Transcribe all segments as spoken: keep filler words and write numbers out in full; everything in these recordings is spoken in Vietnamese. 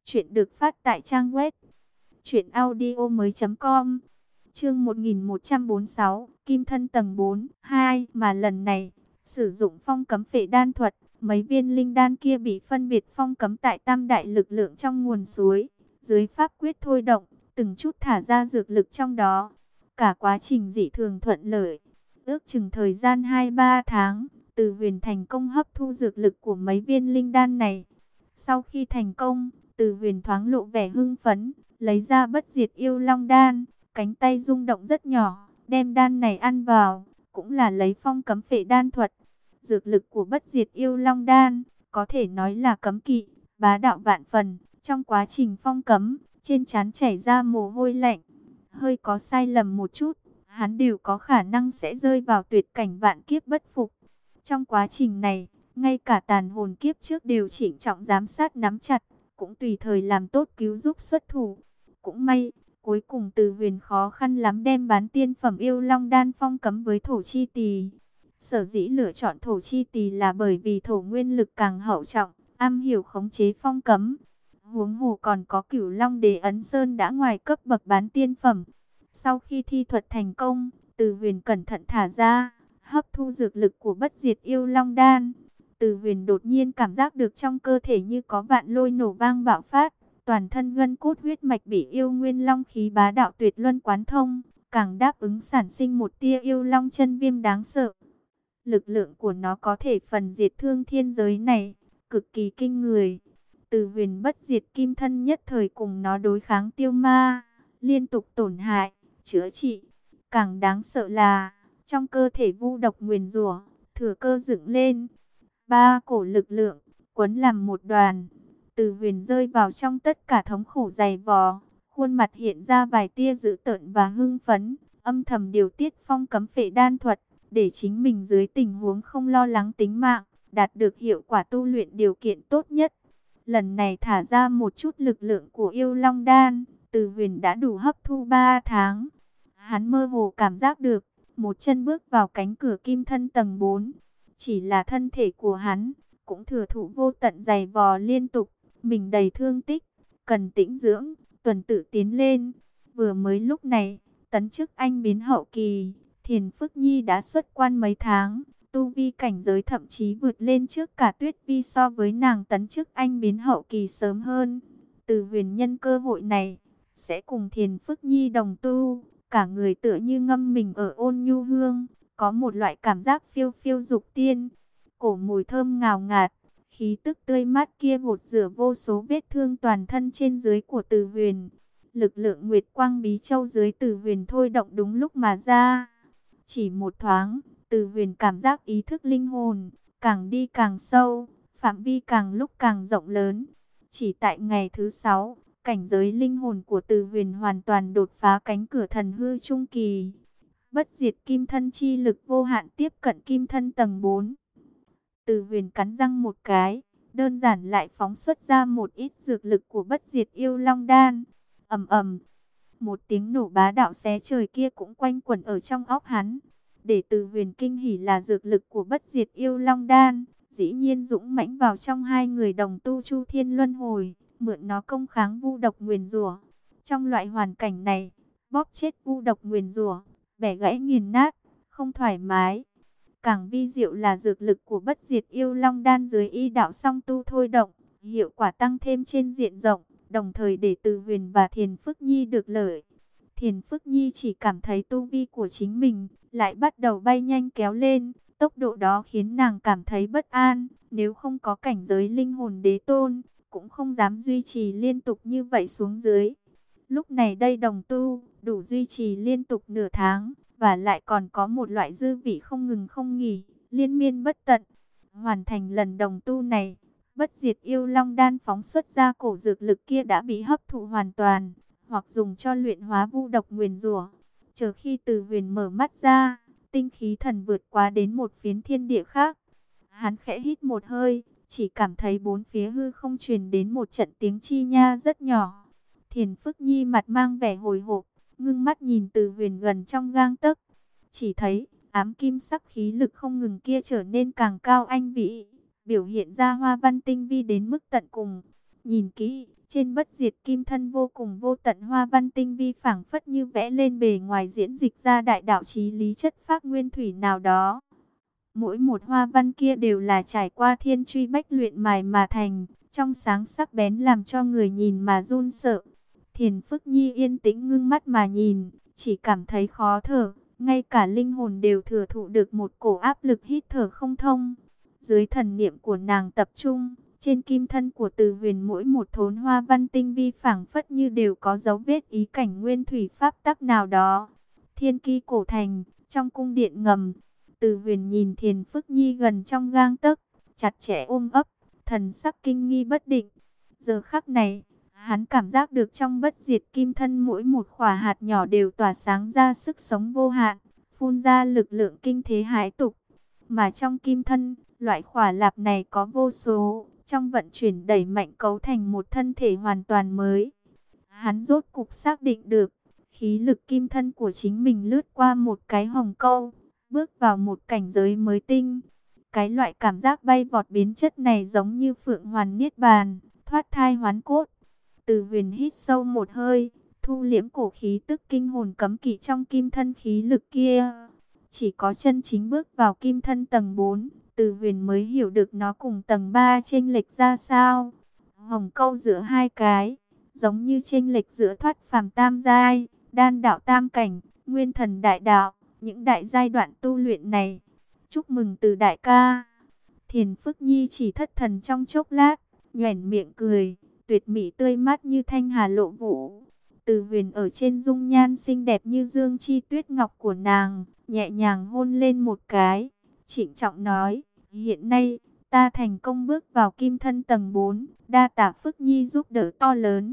Chuyện được phát tại trang web truyện audio mới.com. Chương một nghìn một trăm bốn mươi sáu, Kim thân tầng bốn, hai, mà lần này sử dụng phong cấm phệ đan thuật, mấy viên linh đan kia bị phân biệt phong cấm tại tam đại lực lượng trong nguồn suối, dưới pháp quyết thôi động, từng chút thả ra dược lực trong đó. Cả quá trình dị thường thuận lợi, ước chừng thời gian hai ba tháng, Từ Huyền thành công hấp thu dược lực của mấy viên linh đan này. Sau khi thành công, Từ Huyền thoáng lộ vẻ hưng phấn, lấy ra bất diệt yêu long đan, cánh tay rung động rất nhỏ, đem đan này ăn vào, cũng là lấy phong cấm phệ đan thuật. Dược lực của bất diệt yêu long đan, có thể nói là cấm kỵ, bá đạo vạn phần. Trong quá trình phong cấm, trên trán chảy ra mồ hôi lạnh, hơi có sai lầm một chút, hắn đều có khả năng sẽ rơi vào tuyệt cảnh vạn kiếp bất phục. Trong quá trình này, ngay cả tàn hồn kiếp trước đều chỉnh trọng giám sát nắm chặt, cũng tùy thời làm tốt cứu giúp xuất thủ. Cũng may, cuối cùng Từ Huyền khó khăn lắm đem bán tiên phẩm yêu long đan phong cấm với thổ chi tỳ. Sở dĩ lựa chọn thổ chi tỳ là bởi vì thổ nguyên lực càng hậu trọng, am hiểu khống chế phong cấm. Huống hồ còn có Cửu Long Đế Ấn Sơn đã ngoài cấp bậc bán tiên phẩm. Sau khi thi thuật thành công, Từ Huyền cẩn thận thả ra, hấp thu dược lực của bất diệt yêu long đan. Từ Huyền đột nhiên cảm giác được trong cơ thể như có vạn lôi nổ vang bạo phát, toàn thân gân cốt huyết mạch bị yêu nguyên long khí bá đạo tuyệt luân quán thông, càng đáp ứng sản sinh một tia yêu long chân viêm đáng sợ. Lực lượng của nó có thể phần diệt thương thiên giới này, cực kỳ kinh người. Từ Huyền bất diệt kim thân nhất thời cùng nó đối kháng tiêu ma, liên tục tổn hại, chữa trị. Càng đáng sợ là, trong cơ thể vu độc nguyền rủa, thừa cơ dựng lên. Ba cổ lực lượng, quấn làm một đoàn. Từ Huyền rơi vào trong tất cả thống khổ dày vò, khuôn mặt hiện ra vài tia dữ tợn và hưng phấn, âm thầm điều tiết phong cấm phệ đan thuật, để chính mình dưới tình huống không lo lắng tính mạng, đạt được hiệu quả tu luyện điều kiện tốt nhất. Lần này thả ra một chút lực lượng của yêu long đan, Từ Huyền đã đủ hấp thu ba tháng. Hắn mơ hồ cảm giác được, một chân bước vào cánh cửa kim thân tầng bốn. Chỉ là thân thể của hắn, cũng thừa thụ vô tận dày vò liên tục, mình đầy thương tích, cần tĩnh dưỡng, tuần tự tiến lên. Vừa mới lúc này, tấn chức anh biến hậu kỳ, Thiền Phức Nhi đã xuất quan mấy tháng, tu vi cảnh giới thậm chí vượt lên trước cả Tuyết Vi so với nàng tấn chức anh biến hậu kỳ sớm hơn. Từ Huyền nhân cơ hội này, sẽ cùng Thiền Phức Nhi đồng tu, cả người tựa như ngâm mình ở ôn nhu hương, có một loại cảm giác phiêu phiêu dục tiên. Cổ mùi thơm ngào ngạt, khí tức tươi mát kia gột rửa vô số vết thương toàn thân trên dưới của Từ Huyền. Lực lượng Nguyệt Quang Bí Châu dưới Từ Huyền thôi động đúng lúc mà ra. Chỉ một thoáng, Từ Huyền cảm giác ý thức linh hồn càng đi càng sâu, phạm vi càng lúc càng rộng lớn. Chỉ tại ngày thứ sáu, cảnh giới linh hồn của Từ Huyền hoàn toàn đột phá cánh cửa thần hư trung kỳ. Bất diệt kim thân chi lực vô hạn tiếp cận kim thân tầng bốn. Từ Huyền cắn răng một cái, đơn giản lại phóng xuất ra một ít dược lực của bất diệt yêu long đan. Ầm ầm, một tiếng nổ bá đạo xé trời kia cũng quanh quẩn ở trong óc hắn. Để Từ Huyền kinh hỉ là dược lực của bất diệt yêu long đan, dĩ nhiên dũng mãnh vào trong hai người đồng tu Chu Thiên Luân Hồi, mượn nó công kháng vu độc nguyền rủa. Trong loại hoàn cảnh này, bóp chết vu độc nguyền rủa, bẻ gãy nghiền nát, không thoải mái. Càng vi diệu là dược lực của bất diệt yêu long đan dưới y đạo song tu thôi động, hiệu quả tăng thêm trên diện rộng, đồng thời để Từ Huyền và Thiền Phức Nhi được lợi. Thiền Phức Nhi chỉ cảm thấy tu vi của chính mình lại bắt đầu bay nhanh kéo lên, tốc độ đó khiến nàng cảm thấy bất an, nếu không có cảnh giới linh hồn đế tôn, cũng không dám duy trì liên tục như vậy xuống dưới. Lúc này đây đồng tu, đủ duy trì liên tục nửa tháng, và lại còn có một loại dư vị không ngừng không nghỉ, liên miên bất tận. Hoàn thành lần đồng tu này, bất diệt yêu long đan phóng xuất ra cổ dược lực kia đã bị hấp thụ hoàn toàn, hoặc dùng cho luyện hóa vu độc nguyền rủa. Chờ khi Từ Huyền mở mắt ra, tinh khí thần vượt quá đến một phiến thiên địa khác. Hắn khẽ hít một hơi, chỉ cảm thấy bốn phía hư không truyền đến một trận tiếng chi nha rất nhỏ. Thiền Phức Nhi mặt mang vẻ hồi hộp, ngưng mắt nhìn Từ Huyền gần trong gang tấc, chỉ thấy ám kim sắc khí lực không ngừng kia trở nên càng cao anh vĩ, biểu hiện ra hoa văn tinh vi đến mức tận cùng. Nhìn kỹ, Trên bất diệt kim thân vô cùng vô tận hoa văn tinh vi phảng phất như vẽ lên bề ngoài diễn dịch ra đại đạo chí lý chất phác nguyên thủy nào đó. Mỗi một hoa văn kia đều là trải qua thiên truy bách luyện mài mà thành, trong sáng sắc bén làm cho người nhìn mà run sợ. Thiền Phức Nhi yên tĩnh ngưng mắt mà nhìn, chỉ cảm thấy khó thở, ngay cả linh hồn đều thừa thụ được một cổ áp lực hít thở không thông. Dưới thần niệm của nàng tập trung, trên kim thân của Từ Huyền mỗi một thốn hoa văn tinh vi phảng phất như đều có dấu vết ý cảnh nguyên thủy pháp tắc nào đó. Thiên Ki cổ thành, trong cung điện ngầm, Từ Huyền nhìn Thiền Phức Nhi gần trong gang tấc, chặt chẽ ôm ấp, thần sắc kinh nghi bất định. Giờ khắc này, hắn cảm giác được trong bất diệt kim thân mỗi một khỏa hạt nhỏ đều tỏa sáng ra sức sống vô hạn, phun ra lực lượng kinh thế hải tục. Mà trong kim thân, loại khỏa lạp này có vô số, trong vận chuyển đẩy mạnh cấu thành một thân thể hoàn toàn mới. Hắn rốt cục xác định được, khí lực kim thân của chính mình lướt qua một cái hồng câu, bước vào một cảnh giới mới tinh. Cái loại cảm giác bay vọt biến chất này giống như phượng hoàn niết bàn, thoát thai hoán cốt. Từ Huyền hít sâu một hơi, thu liễm cổ khí tức kinh hồn cấm kỵ trong kim thân khí lực kia. Chỉ có chân chính bước vào kim thân tầng bốn, Từ Huyền mới hiểu được nó cùng tầng ba chênh lệch ra sao. Hồng câu giữa hai cái, giống như chênh lệch giữa thoát phàm tam giai, đan đạo tam cảnh, nguyên thần đại đạo, những đại giai đoạn tu luyện này. Chúc mừng Từ đại ca. Thiền Phức Nhi chỉ thất thần trong chốc lát, nhoẻn miệng cười, tuyệt mỹ tươi mát như thanh hà lộ vũ. Từ Huyền ở trên dung nhan xinh đẹp như dương chi tuyết ngọc của nàng, nhẹ nhàng hôn lên một cái, trịnh trọng nói, hiện nay, ta thành công bước vào kim thân tầng bốn, đa tạ Phức Nhi giúp đỡ to lớn.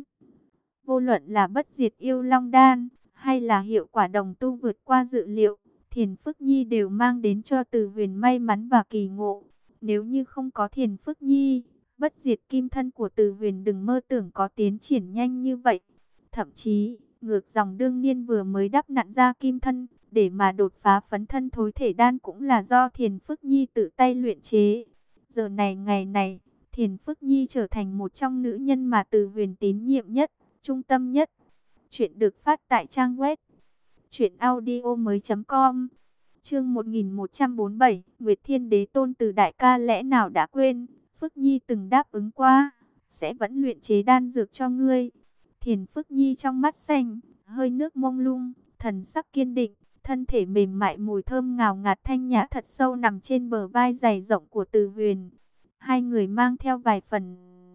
Vô luận là bất diệt yêu long đan, hay là hiệu quả đồng tu vượt qua dự liệu, Thiền Phức Nhi đều mang đến cho Từ Huyền may mắn và kỳ ngộ. Nếu như không có Thiền Phức Nhi, bất diệt kim thân của Từ Huyền đừng mơ tưởng có tiến triển nhanh như vậy. Thậm chí, ngược dòng đương niên vừa mới đắp nặn ra kim thân, để mà đột phá phấn thân thối thể đan cũng là do Thiền Phức Nhi tự tay luyện chế. Giờ này ngày này, Thiền Phức Nhi trở thành một trong nữ nhân mà Từ Huyền tín nhiệm nhất, trung tâm nhất. Chuyện được phát tại trang web truyện audio mới chấm com. Chương một nghìn một trăm bốn mươi bảy, Nguyệt Thiên Đế Tôn Từ đại ca lẽ nào đã quên, Phức Nhi từng đáp ứng qua, sẽ vẫn luyện chế đan dược cho ngươi. Thiền Phức Nhi trong mắt xanh, hơi nước mông lung, thần sắc kiên định, thân thể mềm mại mùi thơm ngào ngạt thanh nhã thật sâu nằm trên bờ vai dày rộng của Từ Huyền. Hai người mang theo vài phần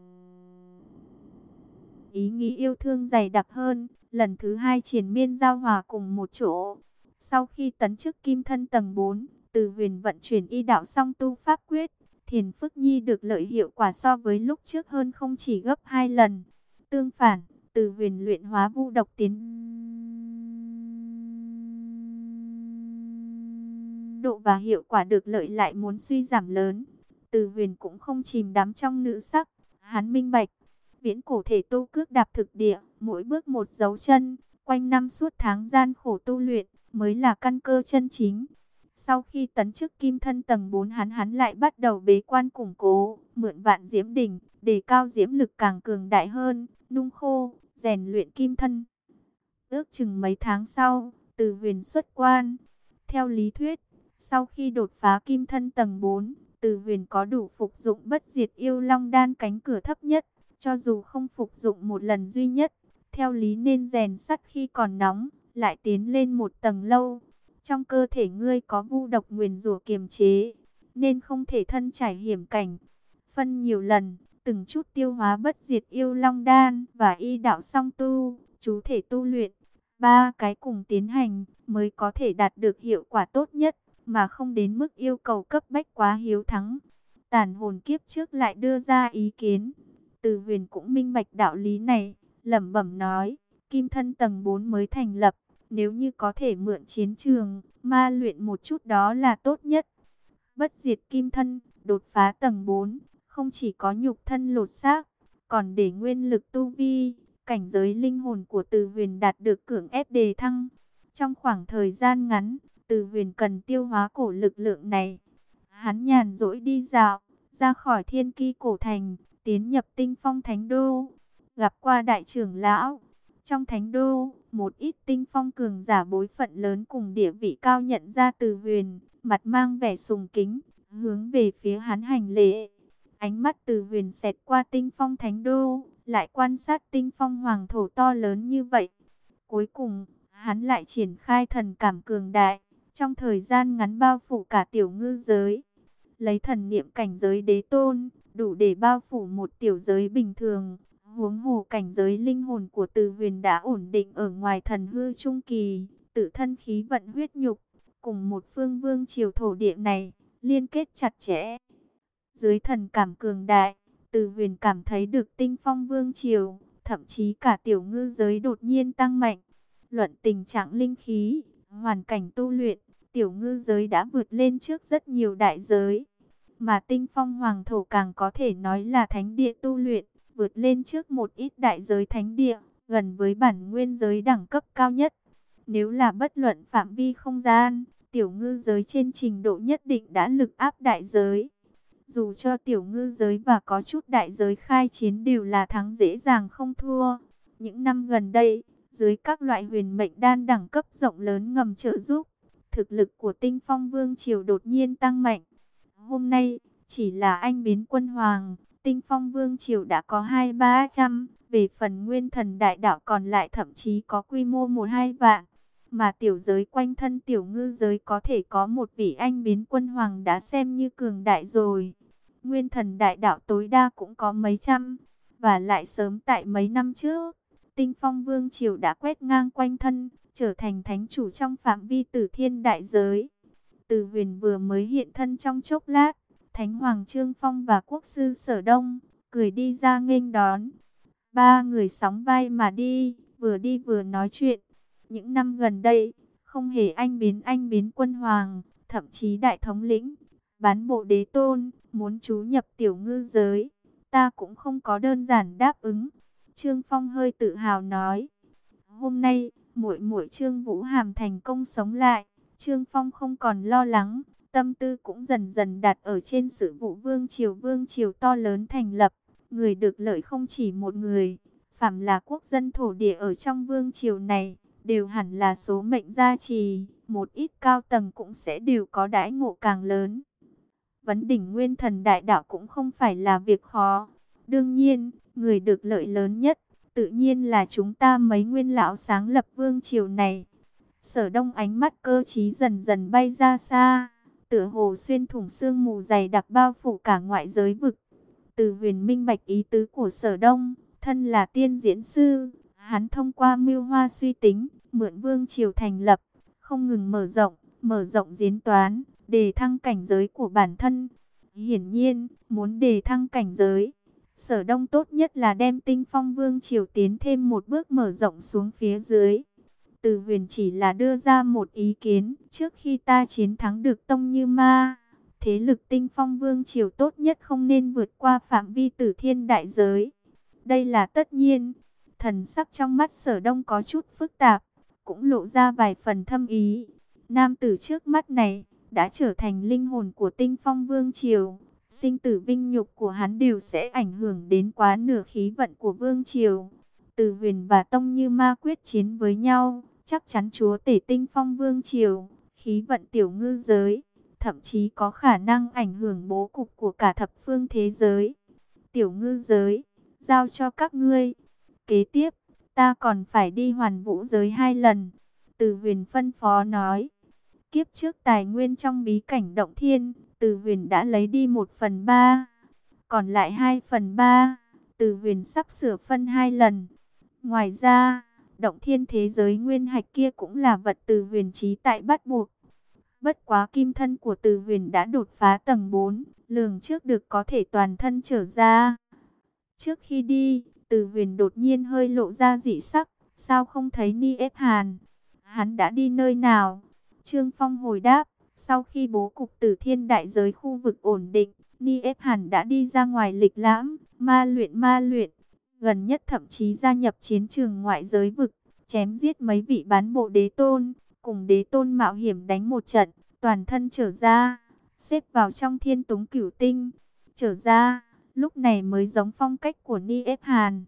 ý nghĩ yêu thương dày đặc hơn, lần thứ hai triền miên giao hòa cùng một chỗ. Sau khi tấn chức kim thân tầng bốn, Từ Huyền vận chuyển y đạo song tu pháp quyết, Thiền Phức Nhi được lợi hiệu quả so với lúc trước hơn không chỉ gấp hai lần. Tương phản, Từ Huyền luyện hóa vu độc tiến độ và hiệu quả được lợi lại muốn suy giảm lớn. Từ Huyền cũng không chìm đắm trong nữ sắc, hắn minh bạch, viễn cổ thể tu cước đạp thực địa, mỗi bước một dấu chân, quanh năm suốt tháng gian khổ tu luyện, mới là căn cơ chân chính. Sau khi tấn chức kim thân tầng bốn, hắn hắn lại bắt đầu bế quan củng cố, mượn vạn diễm đỉnh, để cao diễm lực càng cường đại hơn, nung khô, rèn luyện kim thân. Ước chừng mấy tháng sau, Từ Huyền xuất quan. Theo lý thuyết, sau khi đột phá kim thân tầng bốn, Từ Huyền có đủ phục dụng bất diệt yêu long đan cánh cửa thấp nhất. Cho dù không phục dụng một lần duy nhất, theo lý nên rèn sắt khi còn nóng, lại tiến lên một tầng lâu. Trong cơ thể ngươi có vu độc nguyền rủa kiềm chế, nên không thể thân trải hiểm cảnh. Phân nhiều lần, từng chút tiêu hóa bất diệt yêu long đan và y đạo song tu, chú thể tu luyện. Ba cái cùng tiến hành mới có thể đạt được hiệu quả tốt nhất, mà không đến mức yêu cầu cấp bách quá hiếu thắng. Tàn hồn kiếp trước lại đưa ra ý kiến. Từ Huyền cũng minh bạch đạo lý này, lẩm bẩm nói, kim thân tầng bốn mới thành lập, nếu như có thể mượn chiến trường, ma luyện một chút đó là tốt nhất. Bất diệt kim thân, đột phá tầng bốn, không chỉ có nhục thân lột xác, còn để nguyên lực tu vi, cảnh giới linh hồn của Từ Huyền đạt được cưỡng ép đề thăng. Trong khoảng thời gian ngắn, Từ Huyền cần tiêu hóa cổ lực lượng này. Hắn nhàn rỗi đi dạo, ra khỏi Thiên Ki cổ thành, tiến nhập Tinh Phong Thánh Đô. gặp qua đại trưởng lão. Trong thánh đô, một ít tinh phong cường giả bối phận lớn cùng địa vị cao nhận ra Từ Huyền, mặt mang vẻ sùng kính, hướng về phía hắn hành lễ. Ánh mắt Từ Huyền xẹt qua tinh phong thánh đô, lại quan sát tinh phong hoàng thổ to lớn như vậy. Cuối cùng, hắn lại triển khai thần cảm cường đại, trong thời gian ngắn bao phủ cả tiểu ngư giới. Lấy thần niệm cảnh giới đế tôn, đủ để bao phủ một tiểu giới bình thường. Huống hồ cảnh giới linh hồn của Từ Huyền đã ổn định ở ngoài thần hư trung kỳ, tự thân khí vận huyết nhục, cùng một phương vương triều thổ địa này, liên kết chặt chẽ. Dưới thần cảm cường đại, Từ Huyền cảm thấy được tinh phong vương triều, thậm chí cả tiểu ngư giới đột nhiên tăng mạnh. Luận tình trạng linh khí, hoàn cảnh tu luyện, tiểu ngư giới đã vượt lên trước rất nhiều đại giới. Mà tinh phong hoàng thổ càng có thể nói là thánh địa tu luyện, vượt lên trước một ít đại giới thánh địa, gần với bản nguyên giới đẳng cấp cao nhất. Nếu là bất luận phạm vi không gian, tiểu ngư giới trên trình độ nhất định đã lực áp đại giới. Dù cho tiểu ngư giới và có chút đại giới khai chiến đều là thắng dễ dàng không thua. Những năm gần đây, dưới các loại huyền mệnh đan đẳng cấp rộng lớn ngầm trợ giúp, thực lực của tinh phong vương triều đột nhiên tăng mạnh. Hôm nay, chỉ là anh biến quân hoàng, tinh phong vương triều đã có hai ba trăm, về phần nguyên thần đại đạo còn lại thậm chí có quy mô một hai vạn. Mà tiểu giới quanh thân tiểu ngư giới có thể có một vị anh biến quân hoàng đã xem như cường đại rồi. Nguyên thần đại đạo tối đa cũng có mấy trăm, và lại sớm tại mấy năm trước, tinh phong vương triều đã quét ngang quanh thân, trở thành thánh chủ trong phạm vi tử thiên đại giới. Từ Huyền vừa mới hiện thân trong chốc lát, Thánh Hoàng Trương Phong và Quốc sư Sở Đông cười đi ra nghênh đón. Ba người sóng vai mà đi, vừa đi vừa nói chuyện. Những năm gần đây, không hề anh biến anh biến quân hoàng, thậm chí đại thống lĩnh, bán bộ đế tôn, muốn trú nhập tiểu ngư giới, ta cũng không có đơn giản đáp ứng. Trương Phong hơi tự hào nói. Hôm nay, muội muội Trương Vũ Hàm thành công sống lại, Trương Phong không còn lo lắng, tâm tư cũng dần dần đặt ở trên sự vụ vương triều vương triều to lớn thành lập. Người được lợi không chỉ một người, phàm là quốc dân thổ địa ở trong vương triều này, đều hẳn là số mệnh gia trì, một ít cao tầng cũng sẽ đều có đãi ngộ càng lớn. Vấn đỉnh nguyên thần đại đạo cũng không phải là việc khó. Đương nhiên, người được lợi lớn nhất, tự nhiên là chúng ta mấy nguyên lão sáng lập vương triều này. Sở Đông ánh mắt cơ trí dần dần bay ra xa, tựa hồ xuyên thủng sương mù dày đặc bao phủ cả ngoại giới vực. Từ Huyền minh bạch ý tứ của Sở Đông, thân là tiên diễn sư, hắn thông qua mưu hoa suy tính, mượn vương triều thành lập, không ngừng mở rộng, mở rộng diễn toán, đề thăng cảnh giới của bản thân. Hiển nhiên, muốn đề thăng cảnh giới, Sở Đông tốt nhất là đem tinh phong vương triều tiến thêm một bước mở rộng xuống phía dưới. Từ Huyền chỉ là đưa ra một ý kiến, trước khi ta chiến thắng được Tông Như Ma, thế lực tinh phong vương triều tốt nhất không nên vượt qua phạm vi tử thiên đại giới. Đây là tất nhiên. Thần sắc trong mắt Sở Đông có chút phức tạp, cũng lộ ra vài phần thâm ý. Nam tử trước mắt này đã trở thành linh hồn của tinh phong vương triều. Sinh tử vinh nhục của hắn đều sẽ ảnh hưởng đến quá nửa khí vận của vương triều. Từ Huyền và Tông Như Ma quyết chiến với nhau, chắc chắn chúa tể tinh phong vương triều, khí vận tiểu ngư giới, thậm chí có khả năng ảnh hưởng bố cục của cả thập phương thế giới. Tiểu ngư giới, giao cho các ngươi. Kế tiếp, ta còn phải đi hoàn vũ giới hai lần. Từ Huyền phân phó nói. Kiếp trước tài nguyên trong bí cảnh động thiên, Từ Huyền đã lấy đi một phần ba, còn lại hai phần ba, Từ Huyền sắp sửa phân hai lần. Ngoài ra, động thiên thế giới nguyên hạch kia cũng là vật Từ Huyền trí tại bắt buộc. Bất quá kim thân của Từ Huyền đã đột phá tầng bốn, lường trước được có thể toàn thân trở ra. Trước khi đi, Từ Huyền đột nhiên hơi lộ ra dị sắc, sao không thấy Ni Ép Hàn? Hắn đã đi nơi nào? Trương Phong hồi đáp, sau khi bố cục Tử Thiên đại giới khu vực ổn định, Ni Ép Hàn đã đi ra ngoài lịch lãm, ma luyện ma luyện, gần nhất thậm chí gia nhập chiến trường ngoại giới vực, chém giết mấy vị bán bộ đế tôn, cùng đế tôn mạo hiểm đánh một trận, toàn thân trở ra, xếp vào trong Thiên Túng Cửu Tinh. Trở ra, lúc này mới giống phong cách của Ni Ép Hàn.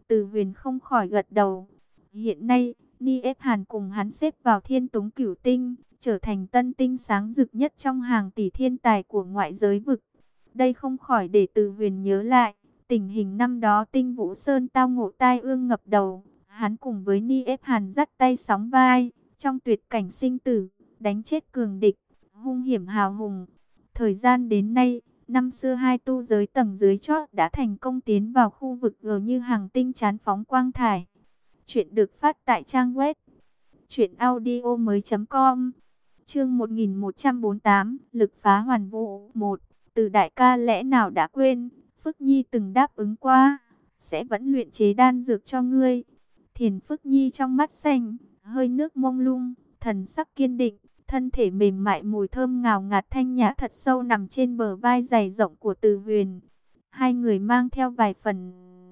Từ Huyền không khỏi gật đầu. Hiện nay, Niếp Hàn cùng hắn xếp vào thiên túng cửu tinh, trở thành tân tinh sáng rực nhất trong hàng tỷ thiên tài của ngoại giới vực. Đây không khỏi để Từ Huyền nhớ lại tình hình năm đó Tinh Vũ Sơn tao ngộ tai ương ngập đầu. Hắn cùng với Niếp Hàn dắt tay sóng vai, trong tuyệt cảnh sinh tử, đánh chết cường địch, hung hiểm hào hùng. Thời gian đến nay, năm xưa hai tu giới tầng dưới chót đã thành công tiến vào khu vực G như hàng tinh chán phóng quang thải. Chuyện được phát tại trang web truyện audio mới chấm com. Chương một nghìn một trăm bốn mươi tám, lực phá hoàn vũ. Một, Từ đại ca lẽ nào đã quên, Phước Nhi từng đáp ứng qua, sẽ vẫn luyện chế đan dược cho ngươi. Thiền Phước Nhi trong mắt xanh, hơi nước mông lung, thần sắc kiên định, thân thể mềm mại mùi thơm ngào ngạt thanh nhã thật sâu nằm trên bờ vai dày rộng của Từ Huyền. Hai người mang theo vài phần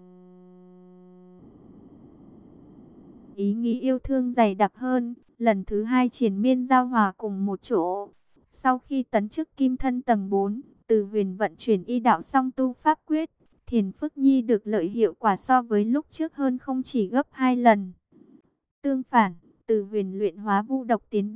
ý nghĩ yêu thương dày đặc hơn, lần thứ hai triền miên giao hòa cùng một chỗ. Sau khi tấn chức kim thân tầng bốn, Từ Huyền vận chuyển y đạo song tu pháp quyết, Thiền Phước Nhi được lợi hiệu quả so với lúc trước hơn không chỉ gấp hai lần. Tương phản, Từ Huyền luyện hóa vu độc tiến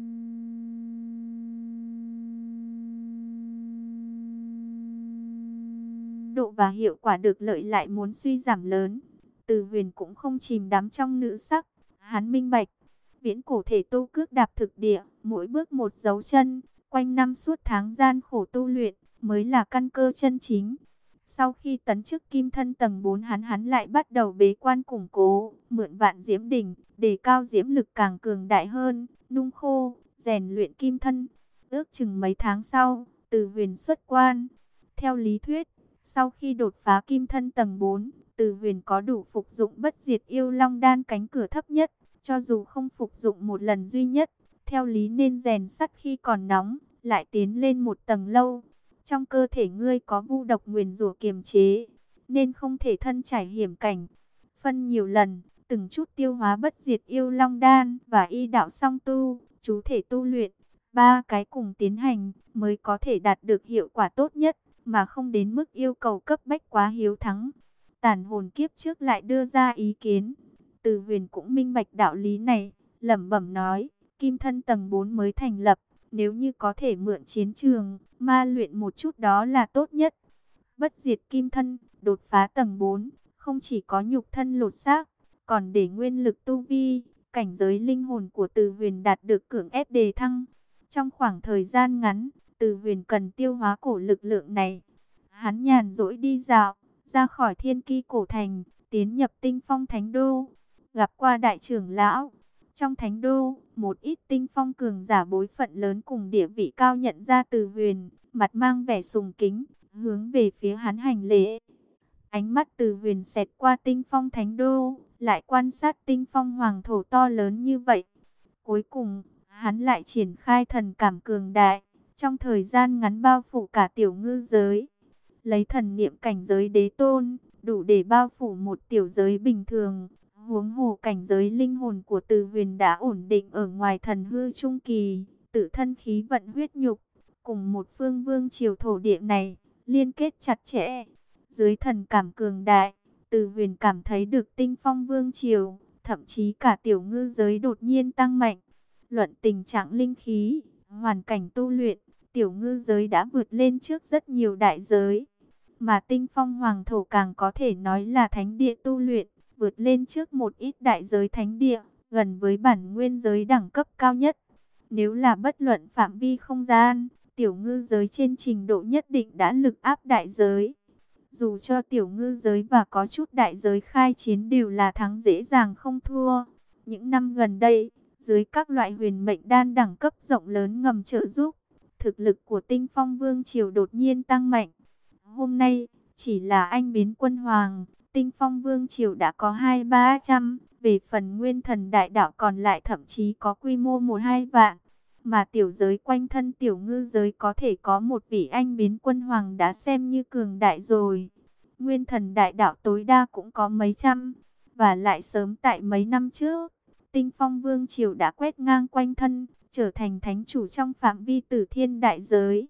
độ và hiệu quả được lợi lại muốn suy giảm lớn. Từ Huyền cũng không chìm đắm trong nữ sắc, hắn minh bạch, viễn cổ thể tu cước đạp thực địa, mỗi bước một dấu chân, quanh năm suốt tháng gian khổ tu luyện, mới là căn cơ chân chính. Sau khi tấn chức kim thân tầng bốn, hắn hắn lại bắt đầu bế quan củng cố, mượn vạn diễm đỉnh, đề cao diễm lực càng cường đại hơn, nung khô, rèn luyện kim thân. Ước chừng mấy tháng sau, Từ Huyền xuất quan. Theo lý thuyết, sau khi đột phá kim thân tầng bốn, Từ Huyền có đủ phục dụng bất diệt yêu long đan cánh cửa thấp nhất, cho dù không phục dụng một lần duy nhất, theo lý nên rèn sắt khi còn nóng, lại tiến lên một tầng lâu. Trong cơ thể ngươi có vu độc nguyền rủa kiềm chế, nên không thể thân trải hiểm cảnh. Phân nhiều lần, từng chút tiêu hóa bất diệt yêu long đan và y đạo song tu, chú thể tu luyện, ba cái cùng tiến hành mới có thể đạt được hiệu quả tốt nhất, mà không đến mức yêu cầu cấp bách quá hiếu thắng. Tàn hồn kiếp trước lại đưa ra ý kiến. Từ Huyền cũng minh bạch đạo lý này, lẩm bẩm nói, kim thân tầng bốn mới thành lập, nếu như có thể mượn chiến trường, ma luyện một chút đó là tốt nhất. Bất diệt kim thân, đột phá tầng bốn, không chỉ có nhục thân lột xác, còn để nguyên lực tu vi, cảnh giới linh hồn của Từ Huyền đạt được cưỡng ép đề thăng. Trong khoảng thời gian ngắn, Từ Huyền cần tiêu hóa cổ lực lượng này. Hắn nhàn rỗi đi dạo, ra khỏi Thiên Ki cổ thành, tiến nhập Tinh Phong Thánh Đô, gặp qua đại trưởng lão. Trong Thánh Đô, một ít tinh phong cường giả bối phận lớn cùng địa vị cao nhận ra Từ Huyền, mặt mang vẻ sùng kính, hướng về phía hắn hành lễ. Ánh mắt Từ Huyền xẹt qua Tinh Phong Thánh Đô, lại quan sát Tinh Phong hoàng thổ to lớn như vậy. Cuối cùng, hắn lại triển khai thần cảm cường đại, trong thời gian ngắn bao phủ cả tiểu ngư giới. Lấy thần niệm cảnh giới đế tôn, đủ để bao phủ một tiểu giới bình thường. Huống hồ cảnh giới linh hồn của Từ Huyền đã ổn định ở ngoài thần hư trung kỳ, tự thân khí vận huyết nhục, cùng một phương vương triều thổ địa này, liên kết chặt chẽ. Dưới thần cảm cường đại, Từ Huyền cảm thấy được Tinh Phong vương triều, thậm chí cả tiểu ngư giới đột nhiên tăng mạnh. Luận tình trạng linh khí, hoàn cảnh tu luyện, tiểu ngư giới đã vượt lên trước rất nhiều đại giới. Mà Tinh Phong hoàng thổ càng có thể nói là thánh địa tu luyện, vượt lên trước một ít đại giới thánh địa, gần với bản nguyên giới đẳng cấp cao nhất. Nếu là bất luận phạm vi không gian, tiểu ngư giới trên trình độ nhất định đã lực áp đại giới. Dù cho tiểu ngư giới và có chút đại giới khai chiến đều là thắng dễ dàng không thua. Những năm gần đây, dưới các loại huyền mệnh đan đẳng cấp rộng lớn ngầm trợ giúp, thực lực của Tinh Phong vương triều đột nhiên tăng mạnh. Hôm nay, chỉ là anh biến quân hoàng, Tinh Phong vương triều đã có hai ba trăm, về phần nguyên thần đại đạo còn lại thậm chí có quy mô một hai vạn. Mà tiểu giới quanh thân tiểu ngư giới có thể có một vị anh biến quân hoàng đã xem như cường đại rồi. Nguyên thần đại đạo tối đa cũng có mấy trăm, và lại sớm tại mấy năm trước, Tinh Phong vương triều đã quét ngang quanh thân, trở thành thánh chủ trong phạm vi Tử Thiên đại giới.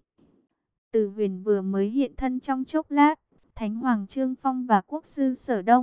Từ Huyền vừa mới hiện thân trong chốc lát, Thánh Hoàng Trương Phong và Quốc sư Sở Đông,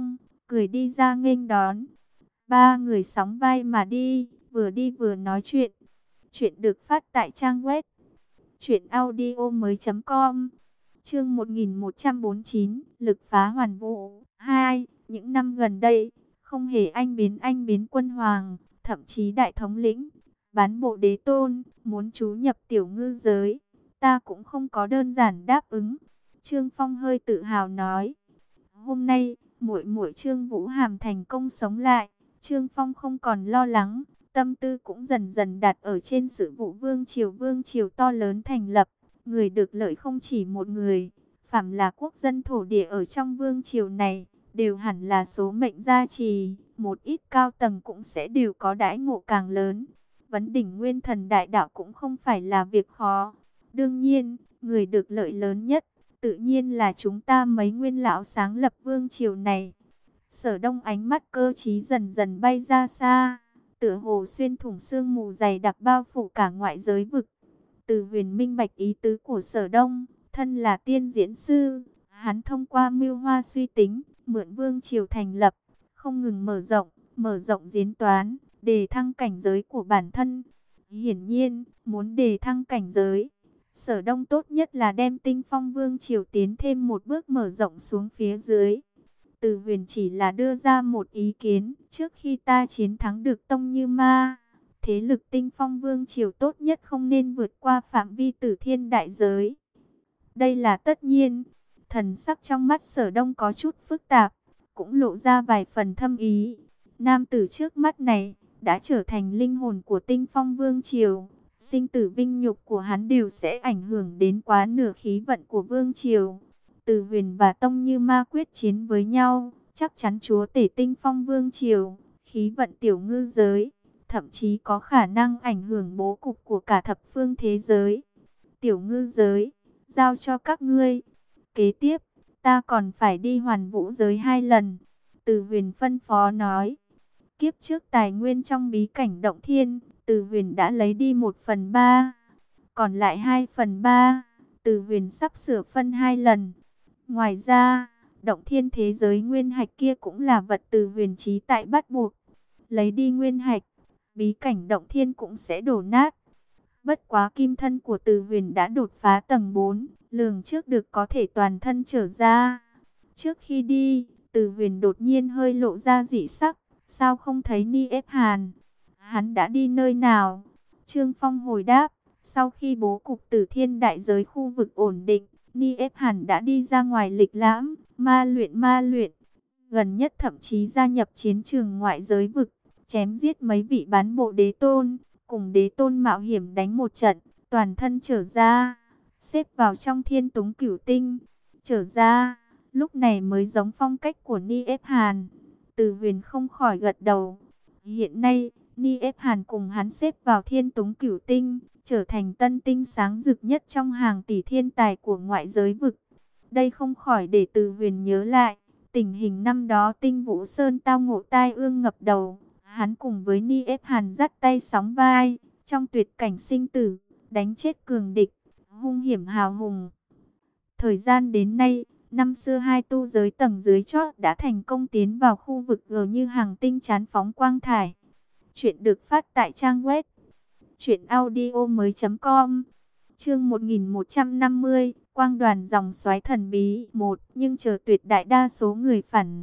cười đi ra nghênh đón. Ba người sóng vai mà đi, vừa đi vừa nói chuyện. Chuyện được phát tại trang web truyện audio mới.com. Chương một nghìn một trăm bốn mươi chín, lực phá hoàn vũ. Hai, những năm gần đây, không hề anh biến anh biến quân hoàng, thậm chí đại thống lĩnh, bán bộ đế tôn, muốn chú nhập tiểu ngư giới, ta cũng không có đơn giản đáp ứng. Trương Phong hơi tự hào nói. Hôm nay, muội muội Trương Vũ Hàm thành công sống lại, Trương Phong không còn lo lắng, tâm tư cũng dần dần đặt ở trên sự vụ vương triều vương triều to lớn thành lập. Người được lợi không chỉ một người, phàm là quốc dân thổ địa ở trong vương triều này, đều hẳn là số mệnh gia trì, một ít cao tầng cũng sẽ đều có đãi ngộ càng lớn. Vấn đỉnh nguyên thần đại đạo cũng không phải là việc khó. Đương nhiên, người được lợi lớn nhất, tự nhiên là chúng ta mấy nguyên lão sáng lập vương triều này. Sở Đông ánh mắt cơ trí dần dần bay ra xa, tựa hồ xuyên thủng sương mù dày đặc bao phủ cả ngoại giới vực. Từ Huyền minh bạch ý tứ của Sở Đông, thân là tiên diễn sư, hắn thông qua mưu hoa suy tính, mượn vương triều thành lập, không ngừng mở rộng, mở rộng diễn toán, đề thăng cảnh giới của bản thân. Hiển nhiên, muốn đề thăng cảnh giới, Sở Đông tốt nhất là đem Tinh Phong vương triều tiến thêm một bước mở rộng xuống phía dưới. Từ Huyền chỉ là đưa ra một ý kiến, trước khi ta chiến thắng được Tông Như Ma, thế lực Tinh Phong vương triều tốt nhất không nên vượt qua phạm vi Tử Thiên đại giới. Đây là tất nhiên. Thần sắc trong mắt Sở Đông có chút phức tạp, cũng lộ ra vài phần thâm ý. Nam tử trước mắt này đã trở thành linh hồn của Tinh Phong vương triều, sinh tử vinh nhục của hắn đều sẽ ảnh hưởng đến quá nửa khí vận của vương triều. Từ Huyền và Tông Như Ma quyết chiến với nhau, chắc chắn chúa tể Tinh Phong vương triều, khí vận tiểu ngư giới, thậm chí có khả năng ảnh hưởng bố cục của cả thập phương thế giới. Tiểu ngư giới, giao cho các ngươi. Kế tiếp, ta còn phải đi hoàn vũ giới hai lần. Từ Huyền phân phó nói. Kiếp trước tài nguyên trong bí cảnh động thiên, Từ Huyền đã lấy đi một phần ba, còn lại hai phần ba, Từ Huyền sắp sửa phân hai lần. Ngoài ra, động thiên thế giới nguyên hạch kia cũng là vật Từ Huyền chí tại bắt buộc. Lấy đi nguyên hạch, bí cảnh động thiên cũng sẽ đổ nát. Bất quá kim thân của Từ Huyền đã đột phá tầng bốn, lường trước được có thể toàn thân trở ra. Trước khi đi, Từ Huyền đột nhiên hơi lộ ra dị sắc, sao không thấy Ni Ép Hàn? Hắn đã đi nơi nào? Trương Phong hồi đáp, sau khi bố cục Tử Thiên đại giới khu vực ổn định, Ni Ép Hàn đã đi ra ngoài lịch lãm, ma luyện ma luyện. Gần nhất thậm chí gia nhập chiến trường ngoại giới vực, chém giết mấy vị bán bộ đế tôn, cùng đế tôn mạo hiểm đánh một trận, toàn thân trở ra, xếp vào trong thiên túng cửu tinh. Trở ra, lúc này mới giống phong cách của Ni Ép Hàn. Từ Huyền không khỏi gật đầu. Hiện nay, Ni Ép Hàn cùng hắn xếp vào thiên túng cửu tinh, trở thành tân tinh sáng rực nhất trong hàng tỷ thiên tài của ngoại giới vực. Đây không khỏi để Từ Huyền nhớ lại tình hình năm đó Tinh Vũ Sơn tao ngộ tai ương ngập đầu. Hắn cùng với Ni Ép Hàn dắt tay sóng vai, trong tuyệt cảnh sinh tử, đánh chết cường địch, hung hiểm hào hùng. Thời gian đến nay, năm xưa hai tu giới tầng dưới chót đã thành công tiến vào khu vực G như hàng tinh chán phóng quang thải. Chuyện được phát tại trang web truyện audio mới.com. Chương một nghìn một trăm năm mươi, Quang đoàn dòng xoáy thần bí một, nhưng chờ tuyệt đại đa số người phản